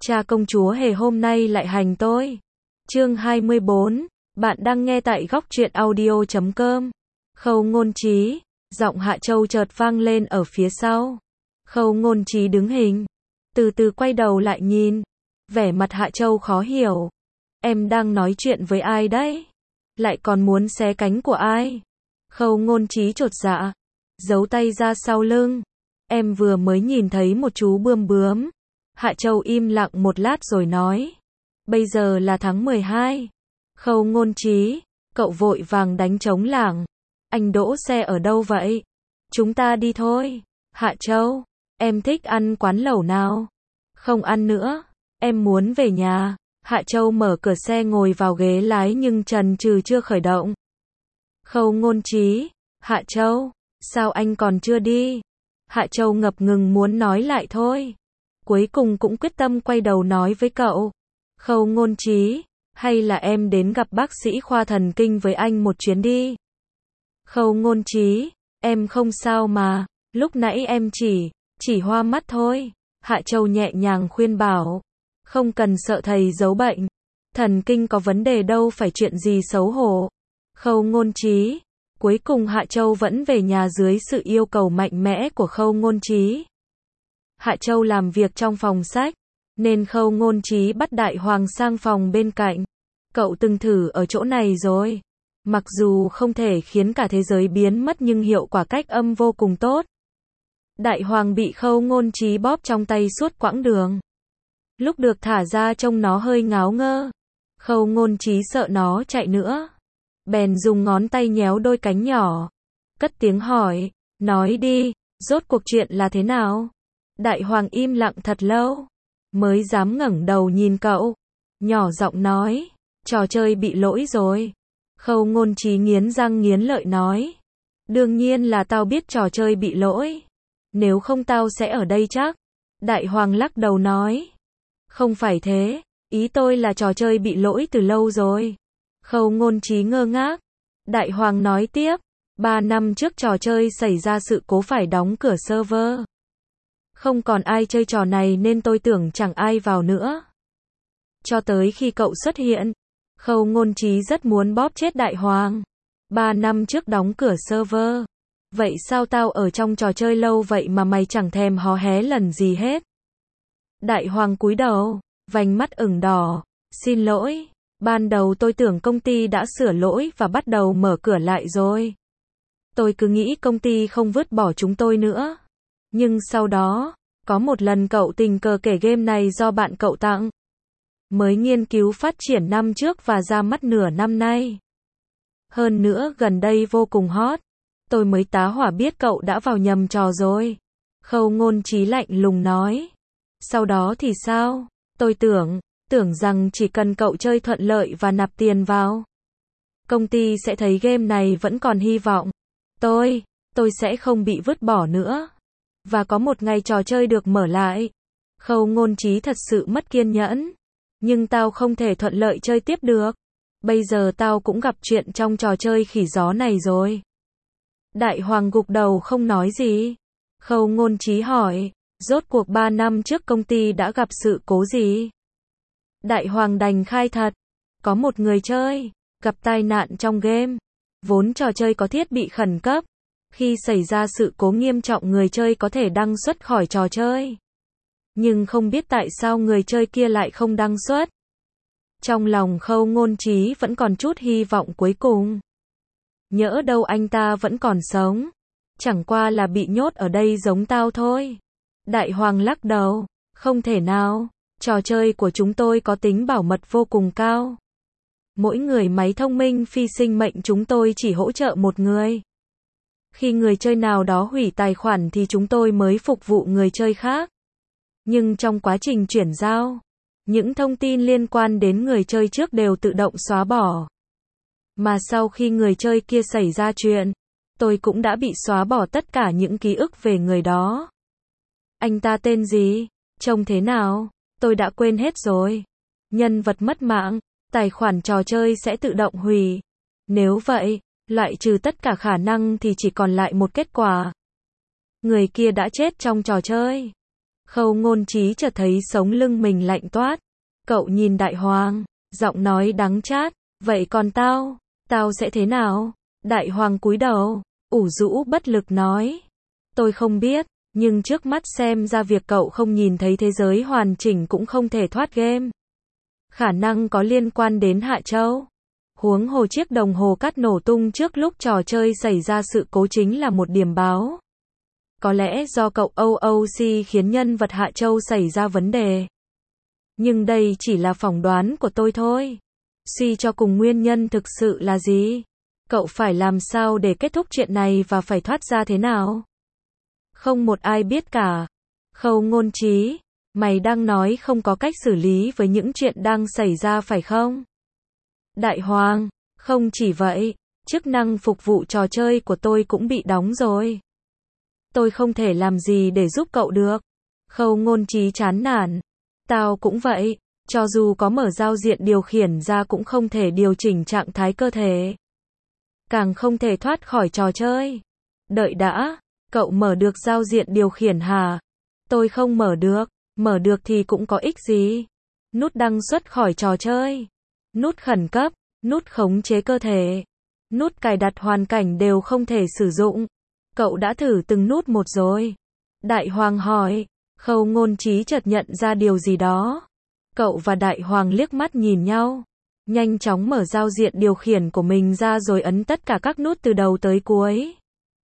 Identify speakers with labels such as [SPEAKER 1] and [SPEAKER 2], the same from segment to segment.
[SPEAKER 1] Cha công chúa hề hôm nay lại hành tôi. Chương 24, bạn đang nghe tại góc truyện audio.com. Khâu Ngôn Trí, giọng Hạ Châu chợt vang lên ở phía sau. Khâu Ngôn Trí đứng hình, từ từ quay đầu lại nhìn, vẻ mặt Hạ Châu khó hiểu. Em đang nói chuyện với ai đấy? Lại còn muốn xé cánh của ai? Khâu Ngôn Trí chột dạ, giấu tay ra sau lưng. Em vừa mới nhìn thấy một chú bươm bướm. Hạ Châu im lặng một lát rồi nói. Bây giờ là tháng 12. Khâu Ngôn Trí, cậu vội vàng đánh trống lảng. Anh đỗ xe ở đâu vậy? Chúng ta đi thôi. Hạ Châu, em thích ăn quán lẩu nào? Không ăn nữa, em muốn về nhà. Hạ Châu mở cửa xe ngồi vào ghế lái nhưng chần chừ chưa khởi động. Khâu Ngôn Trí, Hạ Châu, sao anh còn chưa đi? Hạ Châu ngập ngừng muốn nói lại thôi. Cuối cùng cũng quyết tâm quay đầu nói với cậu. Khâu Ngôn Trí, hay là em đến gặp bác sĩ khoa thần kinh với anh một chuyến đi? Khâu Ngôn Trí, em không sao mà, lúc nãy em chỉ hoa mắt thôi. Hạ Châu nhẹ nhàng khuyên bảo. Không cần sợ thầy giấu bệnh. Thần kinh có vấn đề đâu phải chuyện gì xấu hổ. Khâu Ngôn Trí, cuối cùng Hạ Châu vẫn về nhà dưới sự yêu cầu mạnh mẽ của Khâu Ngôn Trí. Hạ Châu làm việc trong phòng sách, nên Khâu Ngôn Trí bắt Đại Hoàng sang phòng bên cạnh. Cậu từng thử ở chỗ này rồi. Mặc dù không thể khiến cả thế giới biến mất nhưng hiệu quả cách âm vô cùng tốt. Đại Hoàng bị Khâu Ngôn Trí bóp trong tay suốt quãng đường. Lúc được thả ra trông nó hơi ngáo ngơ. Khâu Ngôn Trí sợ nó chạy nữa. Bèn dùng ngón tay nhéo đôi cánh nhỏ. Cất tiếng hỏi, nói đi, rốt cuộc chuyện là thế nào? Đại Hoàng im lặng thật lâu, mới dám ngẩng đầu nhìn cậu. Nhỏ giọng nói, trò chơi bị lỗi rồi. Khâu Ngôn Trí nghiến răng nghiến lợi nói. Đương nhiên là tao biết trò chơi bị lỗi. Nếu không tao sẽ ở đây chắc. Đại Hoàng lắc đầu nói. Không phải thế, ý tôi là trò chơi bị lỗi từ lâu rồi. Khâu Ngôn Trí ngơ ngác. Đại Hoàng nói tiếp. 3 năm trước trò chơi xảy ra sự cố phải đóng cửa server. Không còn ai chơi trò này nên tôi tưởng chẳng ai vào nữa. Cho tới khi cậu xuất hiện, Khâu Ngôn Trí rất muốn bóp chết Đại Hoàng. 3 năm trước đóng cửa server. Vậy sao tao ở trong trò chơi lâu vậy mà mày chẳng thèm hó hé lần gì hết? Đại Hoàng cúi đầu, vành mắt ửng đỏ. Xin lỗi, ban đầu tôi tưởng công ty đã sửa lỗi và bắt đầu mở cửa lại rồi. Tôi cứ nghĩ công ty không vứt bỏ chúng tôi nữa. Nhưng sau đó, có một lần cậu tình cờ kể game này do bạn cậu tặng. Mới nghiên cứu phát triển năm trước và ra mắt nửa năm nay. Hơn nữa gần đây vô cùng hot. Tôi mới tá hỏa biết cậu đã vào nhầm trò rồi. Khâu Ngôn Trí lạnh lùng nói. Sau đó thì sao? Tôi tưởng rằng chỉ cần cậu chơi thuận lợi và nạp tiền vào, công ty sẽ thấy game này vẫn còn hy vọng. Tôi sẽ không bị vứt bỏ nữa. Và có một ngày trò chơi được mở lại. Khâu Ngôn Trí thật sự mất kiên nhẫn. Nhưng tao không thể thuận lợi chơi tiếp được. Bây giờ tao cũng gặp chuyện trong trò chơi khỉ gió này rồi. Đại Hoàng gục đầu không nói gì. Khâu Ngôn Trí hỏi, rốt cuộc 3 năm trước công ty đã gặp sự cố gì? Đại Hoàng đành khai thật. Có một người chơi gặp tai nạn trong game. Vốn trò chơi có thiết bị khẩn cấp. Khi xảy ra sự cố nghiêm trọng người chơi có thể đăng xuất khỏi trò chơi. Nhưng không biết tại sao người chơi kia lại không đăng xuất. Trong lòng Khâu Ngôn Trí vẫn còn chút hy vọng cuối cùng. Nhỡ đâu anh ta vẫn còn sống. Chẳng qua là bị nhốt ở đây giống tao thôi. Đại Hoàng lắc đầu. Không thể nào. Trò chơi của chúng tôi có tính bảo mật vô cùng cao. Mỗi người máy thông minh phi sinh mệnh chúng tôi chỉ hỗ trợ một người. Khi người chơi nào đó hủy tài khoản thì chúng tôi mới phục vụ người chơi khác. Nhưng trong quá trình chuyển giao, những thông tin liên quan đến người chơi trước đều tự động xóa bỏ. Mà sau khi người chơi kia xảy ra chuyện, tôi cũng đã bị xóa bỏ tất cả những ký ức về người đó. Anh ta tên gì? Trông thế nào? Tôi đã quên hết rồi. Nhân vật mất mạng, tài khoản trò chơi sẽ tự động hủy. Nếu vậy, loại trừ tất cả khả năng thì chỉ còn lại một kết quả. Người kia đã chết trong trò chơi. Khâu Ngôn Trí chợt thấy sống lưng mình lạnh toát. Cậu nhìn Đại Hoàng, giọng nói đắng chát, vậy còn tao, tao sẽ thế nào? Đại Hoàng cúi đầu, ủ rũ bất lực nói. Tôi không biết, nhưng trước mắt xem ra việc cậu không nhìn thấy thế giới hoàn chỉnh cũng không thể thoát game. Khả năng có liên quan đến Hạ Châu. Huống hồ chiếc đồng hồ cát nổ tung trước lúc trò chơi xảy ra sự cố chính là một điểm báo. Có lẽ do cậu OOC khiến nhân vật Hạ Châu xảy ra vấn đề. Nhưng đây chỉ là phỏng đoán của tôi thôi. Suy cho cùng nguyên nhân thực sự là gì? Cậu phải làm sao để kết thúc chuyện này và phải thoát ra thế nào? Không một ai biết cả. Khâu Ngôn Trí, mày đang nói không có cách xử lý với những chuyện đang xảy ra phải không? Đại Hoàng, không chỉ vậy, chức năng phục vụ trò chơi của tôi cũng bị đóng rồi. Tôi không thể làm gì để giúp cậu được. Khâu Ngôn Trí chán nản. Tao cũng vậy, cho dù có mở giao diện điều khiển ra cũng không thể điều chỉnh trạng thái cơ thể. Càng không thể thoát khỏi trò chơi. Đợi đã, cậu mở được giao diện điều khiển hả? Tôi không mở được thì cũng có ích gì. Nút đăng xuất khỏi trò chơi, nút khẩn cấp, nút khống chế cơ thể, nút cài đặt hoàn cảnh đều không thể sử dụng. Cậu đã thử từng nút một rồi? Đại Hoàng hỏi. Khâu Ngôn Trí chợt nhận ra điều gì đó. Cậu và Đại Hoàng liếc mắt nhìn nhau. Nhanh chóng mở giao diện điều khiển của mình ra rồi ấn tất cả các nút từ đầu tới cuối.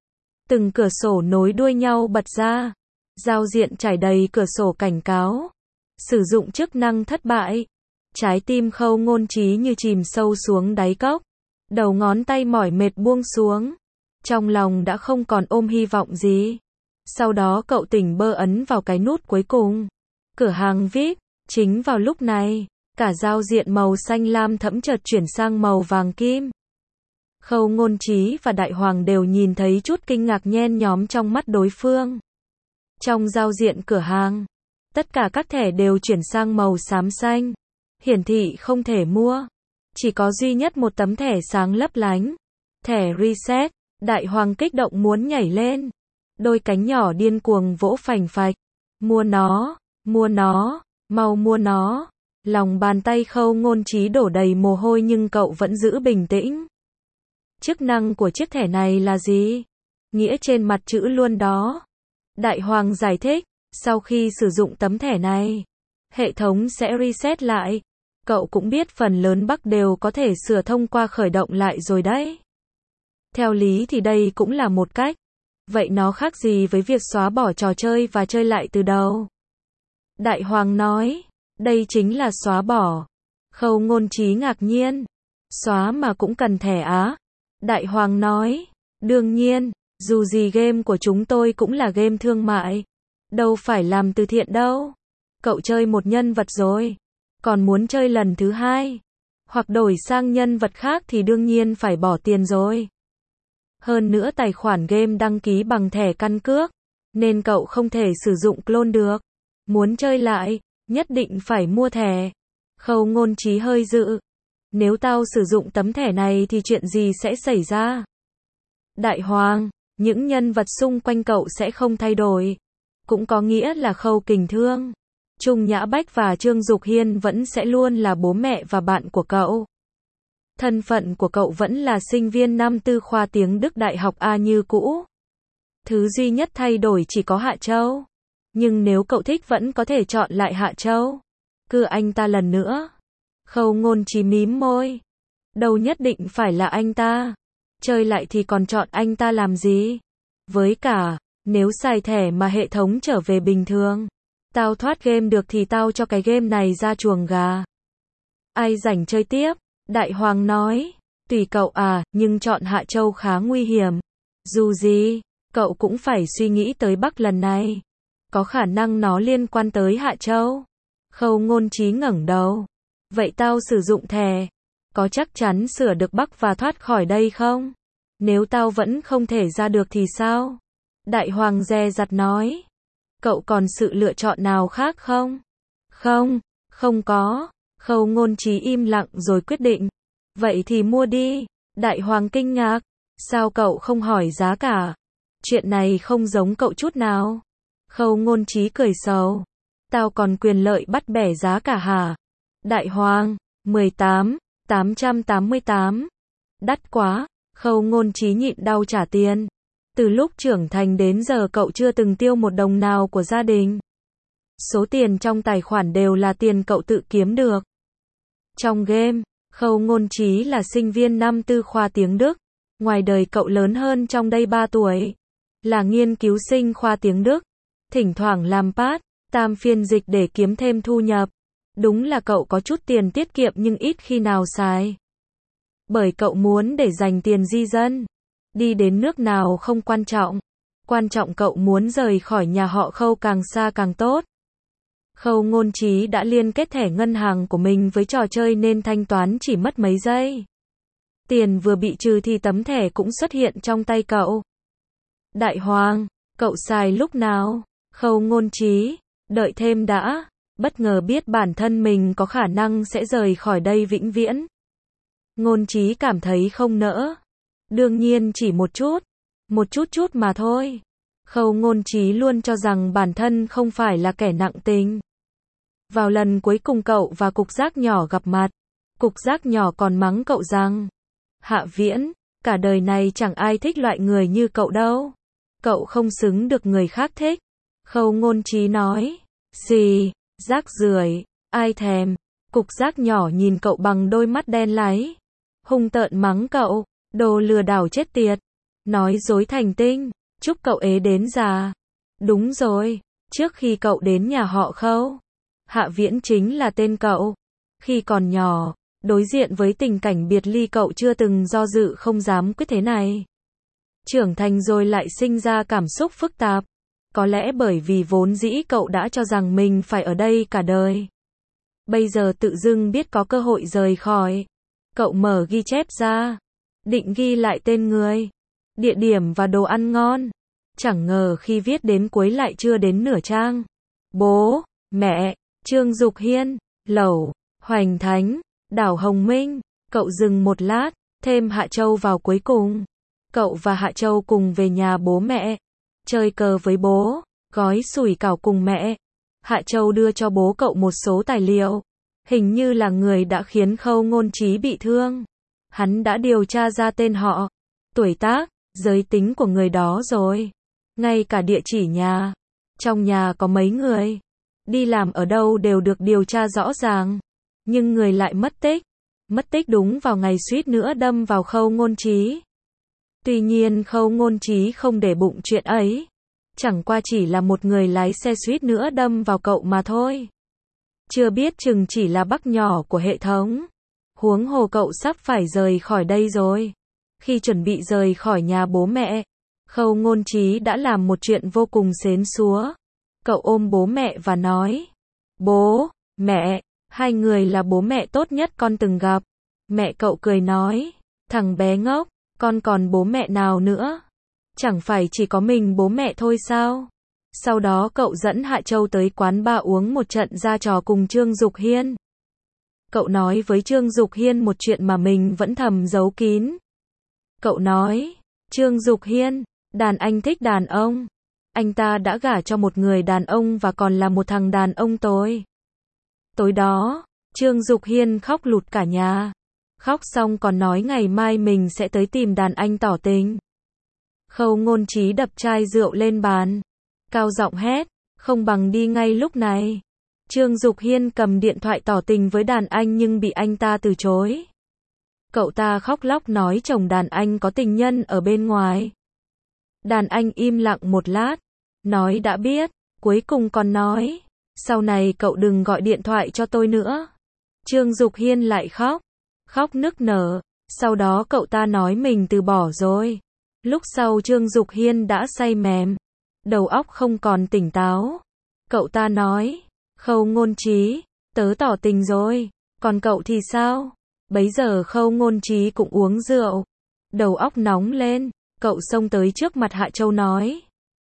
[SPEAKER 1] Từng cửa sổ nối đuôi nhau bật ra. Giao diện trải đầy cửa sổ cảnh cáo. Sử dụng chức năng thất bại. Trái tim Khâu Ngôn Trí như chìm sâu xuống đáy cốc. Đầu ngón tay mỏi mệt buông xuống. Trong lòng đã không còn ôm hy vọng gì. Sau đó cậu tỉnh bơ ấn vào cái nút cuối cùng. Cửa hàng VIP. Chính vào lúc này, cả giao diện màu xanh lam thẫm chợt chuyển sang màu vàng kim. Khâu Ngôn Trí và Đại Hoàng đều nhìn thấy chút kinh ngạc nhen nhóm trong mắt đối phương. Trong giao diện cửa hàng, tất cả các thẻ đều chuyển sang màu xám xanh. Hiển thị không thể mua. Chỉ có duy nhất một tấm thẻ sáng lấp lánh. Thẻ reset. Đại Hoàng kích động muốn nhảy lên. Đôi cánh nhỏ điên cuồng vỗ phành phạch. Mua nó, mau mua nó. Lòng bàn tay Khâu Ngôn Trí đổ đầy mồ hôi nhưng cậu vẫn giữ bình tĩnh. Chức năng của chiếc thẻ này là gì? Nghĩa trên mặt chữ luôn đó. Đại Hoàng giải thích, sau khi sử dụng tấm thẻ này, hệ thống sẽ reset lại. Cậu cũng biết phần lớn bug đều có thể sửa thông qua khởi động lại rồi đấy. Theo lý thì đây cũng là một cách. Vậy nó khác gì với việc xóa bỏ trò chơi và chơi lại từ đầu? Đại Hoàng nói, đây chính là xóa bỏ. Khâu Ngôn Trí ngạc nhiên. Xóa mà cũng cần thẻ á? Đại Hoàng nói, đương nhiên, dù gì game của chúng tôi cũng là game thương mại. Đâu phải làm từ thiện đâu. Cậu chơi một nhân vật rồi, còn muốn chơi lần thứ hai, hoặc đổi sang nhân vật khác thì đương nhiên phải bỏ tiền rồi. Hơn nữa tài khoản game đăng ký bằng thẻ căn cước, nên cậu không thể sử dụng clone được. Muốn chơi lại, nhất định phải mua thẻ. Khâu Ngôn Trí hơi dự. Nếu tao sử dụng tấm thẻ này thì chuyện gì sẽ xảy ra? Đại Hoàng, những nhân vật xung quanh cậu sẽ không thay đổi. Cũng có nghĩa là Khâu Kình Thương, Trung Nhã Bách và Trương Dục Hiên vẫn sẽ luôn là bố mẹ và bạn của cậu. Thân phận của cậu vẫn là sinh viên năm tư khoa tiếng Đức Đại học A như cũ. Thứ duy nhất thay đổi chỉ có Hạ Châu. Nhưng nếu cậu thích vẫn có thể chọn lại Hạ Châu. Cưa anh ta lần nữa. Khâu Ngôn Trí mím môi. Đâu nhất định phải là anh ta. Chơi lại thì còn chọn anh ta làm gì? Với cả, nếu xài thẻ mà hệ thống trở về bình thường, tao thoát game được thì tao cho cái game này ra chuồng gà. Ai rảnh chơi tiếp? Đại Hoàng nói, tùy cậu à, nhưng chọn Hạ Châu khá nguy hiểm. Dù gì, cậu cũng phải suy nghĩ tới bug lần này. Có khả năng nó liên quan tới Hạ Châu. Khâu Ngôn Trí ngẩng đầu. Vậy tao sử dụng thẻ, có chắc chắn sửa được bug và thoát khỏi đây không? Nếu tao vẫn không thể ra được thì sao? Đại Hoàng dè dặt nói. Cậu còn sự lựa chọn nào khác không? Không có. Khâu Ngôn Trí im lặng rồi quyết định. Vậy thì mua đi. Đại Hoàng kinh ngạc. Sao cậu không hỏi giá cả? Chuyện này không giống cậu chút nào. Khâu Ngôn Trí cười sầu. Tao còn quyền lợi bắt bẻ giá cả hả? Đại Hoàng, 18.888. Đắt quá, Khâu Ngôn Trí nhịn đau trả tiền. Từ lúc trưởng thành đến giờ cậu chưa từng tiêu một đồng nào của gia đình. Số tiền trong tài khoản đều là tiền cậu tự kiếm được. Trong game, Khâu Ngôn Trí là sinh viên năm tư khoa tiếng Đức. Ngoài đời cậu lớn hơn trong đây 3 tuổi. Là nghiên cứu sinh khoa tiếng Đức. Thỉnh thoảng làm part-time phiên dịch để kiếm thêm thu nhập. Đúng là cậu có chút tiền tiết kiệm nhưng ít khi nào xài. Bởi cậu muốn để dành tiền di dân. Đi đến nước nào không quan trọng. Quan trọng cậu muốn rời khỏi nhà họ Khâu càng xa càng tốt. Khâu Ngôn Trí đã liên kết thẻ ngân hàng của mình với trò chơi nên thanh toán chỉ mất mấy giây. Tiền vừa bị trừ thì tấm thẻ cũng xuất hiện trong tay cậu. Đại Hoàng, cậu xài lúc nào? Khâu Ngôn Trí, đợi thêm đã. Bất ngờ biết bản thân mình có khả năng sẽ rời khỏi đây vĩnh viễn. Ngôn Trí cảm thấy không nỡ. Đương nhiên chỉ một chút mà thôi. Khâu Ngôn Trí luôn cho rằng bản thân không phải là kẻ nặng tình. Vào lần cuối cùng cậu và Cục Giác Nhỏ gặp mặt, Cục Giác Nhỏ còn mắng cậu rằng: Hạ Viễn, cả đời này chẳng ai thích loại người như cậu đâu. Cậu không xứng được người khác thích. Khâu Ngôn Trí nói: Gì, rác rưởi, ai thèm. Cục Giác Nhỏ nhìn cậu bằng đôi mắt đen láy, hung tợn mắng cậu: Đồ lừa đảo chết tiệt, nói dối thành tinh, chúc cậu ế đến già. Đúng rồi, trước khi cậu đến nhà họ Khâu, Hạ Viễn chính là tên cậu. Khi còn nhỏ, đối diện với tình cảnh biệt ly cậu chưa từng do dự không dám quyết thế này. Trưởng thành rồi lại sinh ra cảm xúc phức tạp. Có lẽ bởi vì vốn dĩ cậu đã cho rằng mình phải ở đây cả đời. Bây giờ tự dưng biết có cơ hội rời khỏi. Cậu mở ghi chép ra. Định ghi lại tên người, địa điểm và đồ ăn ngon. Chẳng ngờ khi viết đến cuối lại chưa đến nửa trang. Bố, mẹ, Trương Dục Hiên, Lẩu, Hoành Thánh, Đảo Hồng Minh. Cậu dừng một lát, thêm Hạ Châu vào cuối cùng. Cậu và Hạ Châu cùng về nhà bố mẹ. Chơi cờ với bố, gói sủi cảo cùng mẹ. Hạ Châu đưa cho bố cậu một số tài liệu. Hình như là người đã khiến Khâu Ngôn Trí bị thương. Hắn đã điều tra ra tên họ, tuổi tác, giới tính của người đó rồi. Ngay cả địa chỉ nhà. Trong nhà có mấy người, đi làm ở đâu đều được điều tra rõ ràng. Nhưng người lại mất tích. Mất tích đúng vào ngày suýt nữa đâm vào Khâu Ngôn Trí. Tuy nhiên Khâu Ngôn Trí không để bụng chuyện ấy. Chẳng qua chỉ là một người lái xe suýt nữa đâm vào cậu mà thôi. Chưa biết chừng chỉ là bug nhỏ của hệ thống. Huống hồ cậu sắp phải rời khỏi đây rồi. Khi chuẩn bị rời khỏi nhà bố mẹ, Khâu Ngôn Trí đã làm một chuyện vô cùng xến xúa. Cậu ôm bố mẹ và nói: Bố, mẹ, hai người là bố mẹ tốt nhất con từng gặp. Mẹ cậu cười nói: Thằng bé ngốc, con còn bố mẹ nào nữa? Chẳng phải chỉ có mình bố mẹ thôi sao? Sau đó cậu dẫn Hạ Châu tới quán bar uống một trận ra trò cùng Trương Dục Hiên. Cậu nói với Trương Dục Hiên một chuyện mà mình vẫn thầm giấu kín. Cậu nói: Trương Dục Hiên, đàn anh thích đàn ông. Anh ta đã gả cho một người đàn ông và còn là một thằng đàn ông tồi. Tối đó, Trương Dục Hiên khóc lụt cả nhà. Khóc xong còn nói ngày mai mình sẽ tới tìm đàn anh tỏ tình. Khâu Ngôn Trí đập chai rượu lên bàn, cao giọng hét: Không bằng đi ngay lúc này. Trương Dục Hiên cầm điện thoại tỏ tình với đàn anh nhưng bị anh ta từ chối. Cậu ta khóc lóc nói chồng đàn anh có tình nhân ở bên ngoài. Đàn anh im lặng một lát, nói đã biết, cuối cùng còn nói: Sau này cậu đừng gọi điện thoại cho tôi nữa. Trương Dục Hiên lại khóc nức nở. Sau đó cậu ta nói mình từ bỏ rồi. Lúc sau Trương Dục Hiên đã say mềm, đầu óc không còn tỉnh táo. Cậu ta nói: Khâu Ngôn Trí, tớ tỏ tình rồi, còn cậu thì sao? Bấy giờ Khâu Ngôn Trí cũng uống rượu, đầu óc nóng lên, cậu xông tới trước mặt Hạ Châu nói: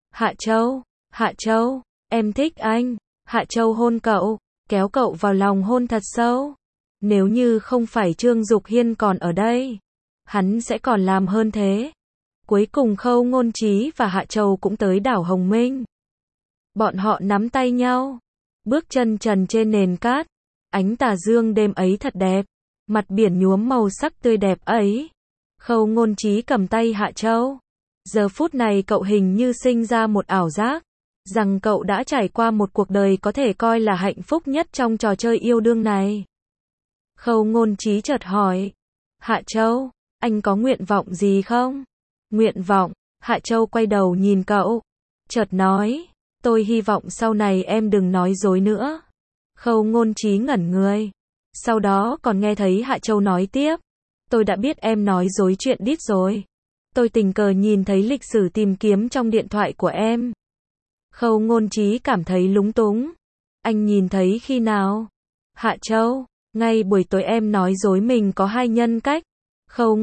[SPEAKER 1] Hạ Châu, em thích anh. Hạ Châu hôn cậu, kéo cậu vào lòng hôn thật sâu. Nếu như không phải Trương Dục Hiên còn ở đây, hắn sẽ còn làm hơn thế. Cuối cùng Khâu Ngôn Trí và Hạ Châu cũng tới đảo Hồng Minh. Bọn họ nắm tay nhau, bước chân trần trên nền cát. Ánh tà dương đêm ấy thật đẹp, mặt biển nhuốm màu sắc tươi đẹp ấy. Khâu Ngôn Trí cầm tay Hạ Châu. Giờ phút này cậu hình như sinh ra một ảo giác, rằng cậu đã trải qua một cuộc đời có thể coi là hạnh phúc nhất trong trò chơi yêu đương này. Khâu Ngôn Trí chợt hỏi, Hạ Châu, anh có nguyện vọng gì không? Nguyện vọng? Hạ Châu quay đầu nhìn cậu, chợt nói, tôi hy vọng sau này em đừng nói dối nữa. Khâu Ngôn Trí ngẩn người, sau đó còn nghe thấy Hạ Châu nói tiếp, tôi đã biết em nói dối chuyện đít rồi. Tôi tình cờ nhìn thấy lịch sử tìm kiếm trong điện thoại của em. Khâu Ngôn Trí cảm thấy lúng túng. Anh nhìn thấy khi nào? Hạ Châu, ngay buổi tối em nói dối mình có 2 nhân cách. Khâu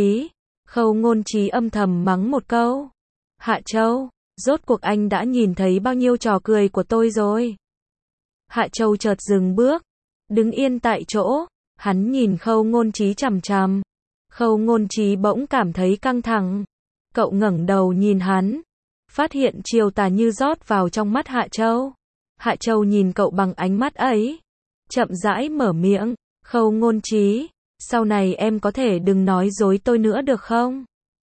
[SPEAKER 1] Ngôn Trí âm thầm mắng một câu. Hạ Châu, rốt cuộc anh đã nhìn thấy bao nhiêu trò cười của tôi rồi? Hạ Châu chợt dừng bước, đứng yên tại chỗ, hắn nhìn Khâu Ngôn Trí chằm chằm. Khâu Ngôn Trí bỗng cảm thấy căng thẳng. Cậu ngẩng đầu nhìn hắn, phát hiện chiều tà như rót vào trong mắt Hạ Châu. Hạ Châu nhìn cậu bằng ánh mắt ấy, chậm rãi mở miệng, Khâu Ngôn Trí, sau này em có thể đừng nói dối tôi nữa được không?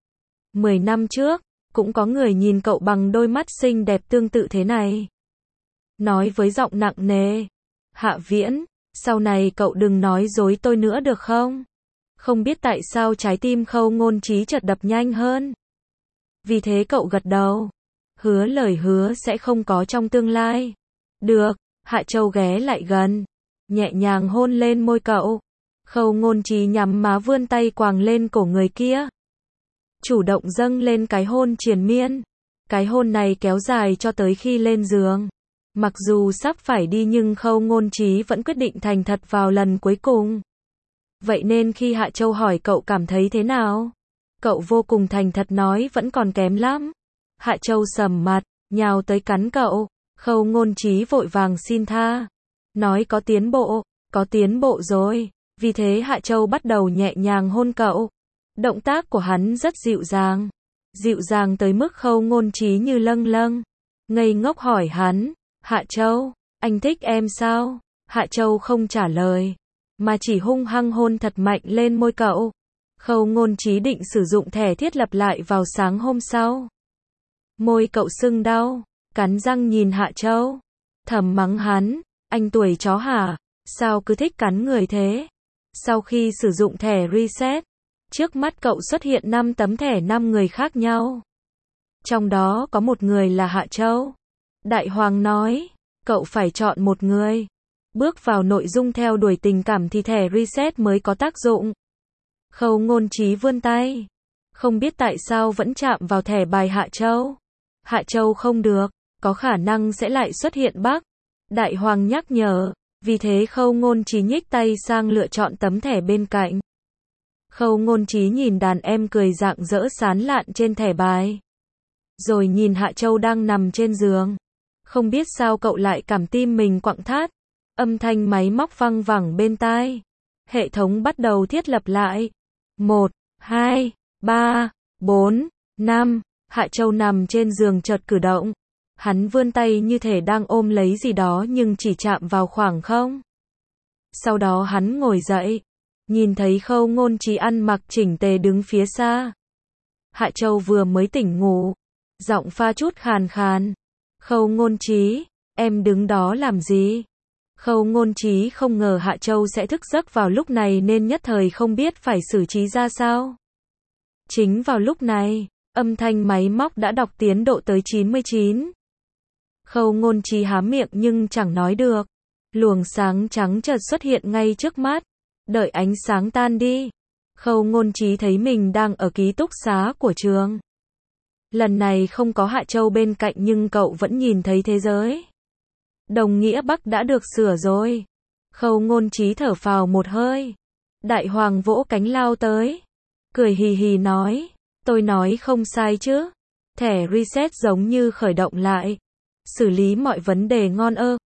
[SPEAKER 1] 10 năm trước, cũng có người nhìn cậu bằng đôi mắt xinh đẹp tương tự thế này. Nói với giọng nặng nề, Hạ Viễn, sau này cậu đừng nói dối tôi nữa được không? Không biết tại sao trái tim Khâu Ngôn Trí chợt đập nhanh hơn. Vì thế cậu gật đầu, hứa lời hứa sẽ không có trong tương lai. Được, Hạ Châu ghé lại gần, nhẹ nhàng hôn lên môi cậu. Khâu Ngôn Trí nhắm má vươn tay quàng lên cổ người kia, chủ động dâng lên cái hôn triền miên. Cái hôn này kéo dài cho tới khi lên giường. Mặc dù sắp phải đi nhưng Khâu Ngôn Trí vẫn quyết định thành thật vào lần cuối cùng. Vậy nên khi Hạ Châu hỏi cậu cảm thấy thế nào, cậu vô cùng thành thật nói vẫn còn kém lắm. Hạ Châu sầm mặt, nhào tới cắn cậu. Khâu Ngôn Trí vội vàng xin tha, nói có tiến bộ rồi. Vì thế Hạ Châu bắt đầu nhẹ nhàng hôn cậu. Động tác của hắn rất dịu dàng tới mức Khâu Ngôn Trí như lâng lâng, ngây ngốc hỏi hắn, Hạ Châu, anh thích em sao? Hạ Châu không trả lời, mà chỉ hung hăng hôn thật mạnh lên môi cậu. Khâu Ngôn Trí định sử dụng thẻ thiết lập lại vào sáng hôm sau. Môi cậu sưng đau, cắn răng nhìn Hạ Châu, thầm mắng hắn, anh tuổi chó hả? Sao cứ thích cắn người thế? Sau khi sử dụng thẻ reset, trước mắt cậu xuất hiện 5 tấm thẻ 5 người khác nhau. Trong đó có một người là Hạ Châu. Đại Hoàng nói, cậu phải chọn một người. Bước vào nội dung theo đuổi tình cảm thì thẻ reset mới có tác dụng. Khâu Ngôn Trí vươn tay, không biết tại sao vẫn chạm vào thẻ bài Hạ Châu. Hạ Châu không được, có khả năng sẽ lại xuất hiện bug. Đại Hoàng nhắc nhở, vì thế Khâu Ngôn Trí nhích tay sang lựa chọn tấm thẻ bên cạnh. Khâu Ngôn Trí nhìn đàn em cười rạng rỡ sán lạn trên thẻ bài. Rồi nhìn Hạ Châu đang nằm trên giường. Không biết sao cậu lại cảm tim mình quặn thắt. Âm thanh máy móc vang vẳng bên tai. Hệ thống bắt đầu thiết lập lại. 1, 2, 3, 4, 5. Hạ Châu nằm trên giường chợt cử động. Hắn vươn tay như thể đang ôm lấy gì đó nhưng chỉ chạm vào khoảng không. Sau đó hắn ngồi dậy, nhìn thấy Khâu Ngôn Trí ăn mặc chỉnh tề đứng phía xa. Hạ Châu vừa mới tỉnh ngủ, giọng pha chút khàn khàn. Khâu Ngôn Trí, em đứng đó làm gì? Khâu Ngôn Trí không ngờ Hạ Châu sẽ thức giấc vào lúc này nên nhất thời không biết phải xử trí ra sao. Chính vào lúc này, âm thanh máy móc đã đọc tiến độ tới 99. Khâu Ngôn Trí há miệng nhưng chẳng nói được. Luồng sáng trắng chợt xuất hiện ngay trước mắt. Đợi ánh sáng tan đi, Khâu Ngôn Trí thấy mình đang ở ký túc xá của trường. Lần này không có Hạ Châu bên cạnh nhưng cậu vẫn nhìn thấy thế giới. Đồng nghĩa Bắc đã được sửa rồi. Khâu Ngôn Trí thở phào một hơi. Đại Hoàng vỗ cánh lao tới, cười hì hì nói, tôi nói không sai chứ. Thẻ reset giống như khởi động lại. Xử lý mọi vấn đề ngon ơ,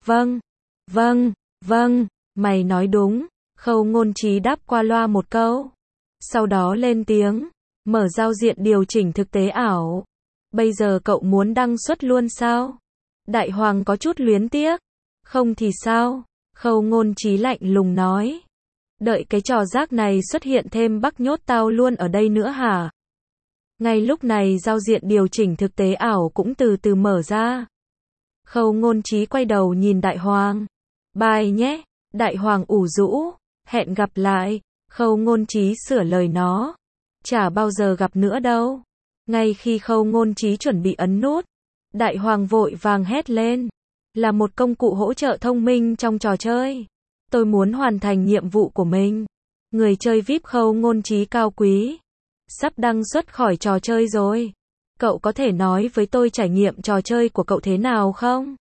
[SPEAKER 1] vâng, mày nói đúng. Khâu Ngôn Trí đáp qua loa một câu. Sau đó lên tiếng, mở giao diện điều chỉnh thực tế ảo. Bây giờ cậu muốn đăng xuất luôn sao? Đại Hoàng có chút luyến tiếc. Không thì sao? Khâu Ngôn Trí lạnh lùng nói. Đợi cái trò rác này xuất hiện thêm bắt nhốt tao luôn ở đây nữa hả? Ngay lúc này giao diện điều chỉnh thực tế ảo cũng từ từ mở ra. Khâu Ngôn Trí quay đầu nhìn Đại Hoàng. Bye nhé. Đại Hoàng ủ rũ. Hẹn gặp lại. Khâu Ngôn Trí sửa lời nó. Chả bao giờ gặp nữa đâu. Ngay khi Khâu Ngôn Trí chuẩn bị ấn nút, Đại Hoàng vội vàng hét lên. Là một công cụ hỗ trợ thông minh trong trò chơi. Tôi muốn hoàn thành nhiệm vụ của mình. Người chơi VIP Khâu Ngôn Trí cao quý. Sắp đăng xuất khỏi trò chơi rồi. Cậu có thể nói với tôi trải nghiệm trò chơi của cậu thế nào không?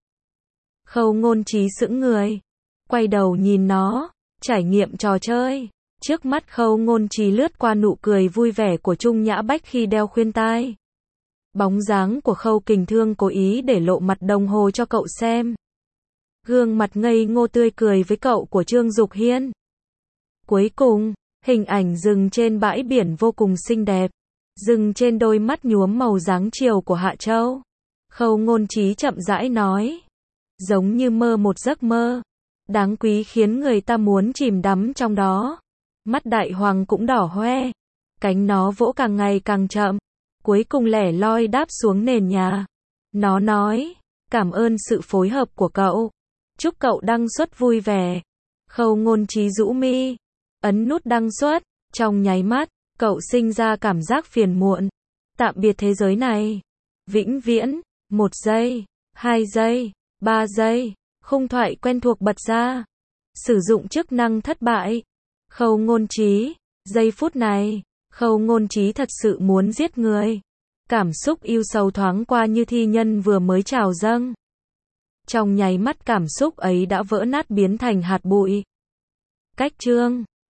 [SPEAKER 1] Khâu Ngôn Trí sững người. Quay đầu nhìn nó. Trải nghiệm trò chơi. Trước mắt Khâu Ngôn Trí lướt qua nụ cười vui vẻ của Trung Nhã Bách khi đeo khuyên tai. Bóng dáng của Khâu Kình Thương cố ý để lộ mặt đồng hồ cho cậu xem. Gương mặt ngây ngô tươi cười với cậu của Trương Dục Hiên. Cuối cùng, hình ảnh dừng trên bãi biển vô cùng xinh đẹp. Dừng trên đôi mắt nhuốm màu dáng chiều của Hạ Châu. Khâu Ngôn Trí chậm rãi nói. Giống như mơ một giấc mơ. Đáng quý khiến người ta muốn chìm đắm trong đó. Mắt Đại Hoàng cũng đỏ hoe. Cánh nó vỗ càng ngày càng chậm. Cuối cùng lẻ loi đáp xuống nền nhà. Nó nói. Cảm ơn sự phối hợp của cậu. Chúc cậu đăng xuất vui vẻ. Khâu Ngôn Trí rũ mi. Ấn nút đăng xuất. Trong nháy mắt, cậu sinh ra cảm giác phiền muộn. Tạm biệt thế giới này. Vĩnh viễn. 1 giây. 2 giây. 3 giây. Khung thoại quen thuộc bật ra. Sử dụng chức năng thất bại. Khâu Ngôn Trí. Giây phút này, Khâu Ngôn Trí thật sự muốn giết người. Cảm xúc yêu sầu thoáng qua như thi nhân vừa mới trào dâng. Trong nháy mắt cảm xúc ấy đã vỡ nát biến thành hạt bụi. Cách chương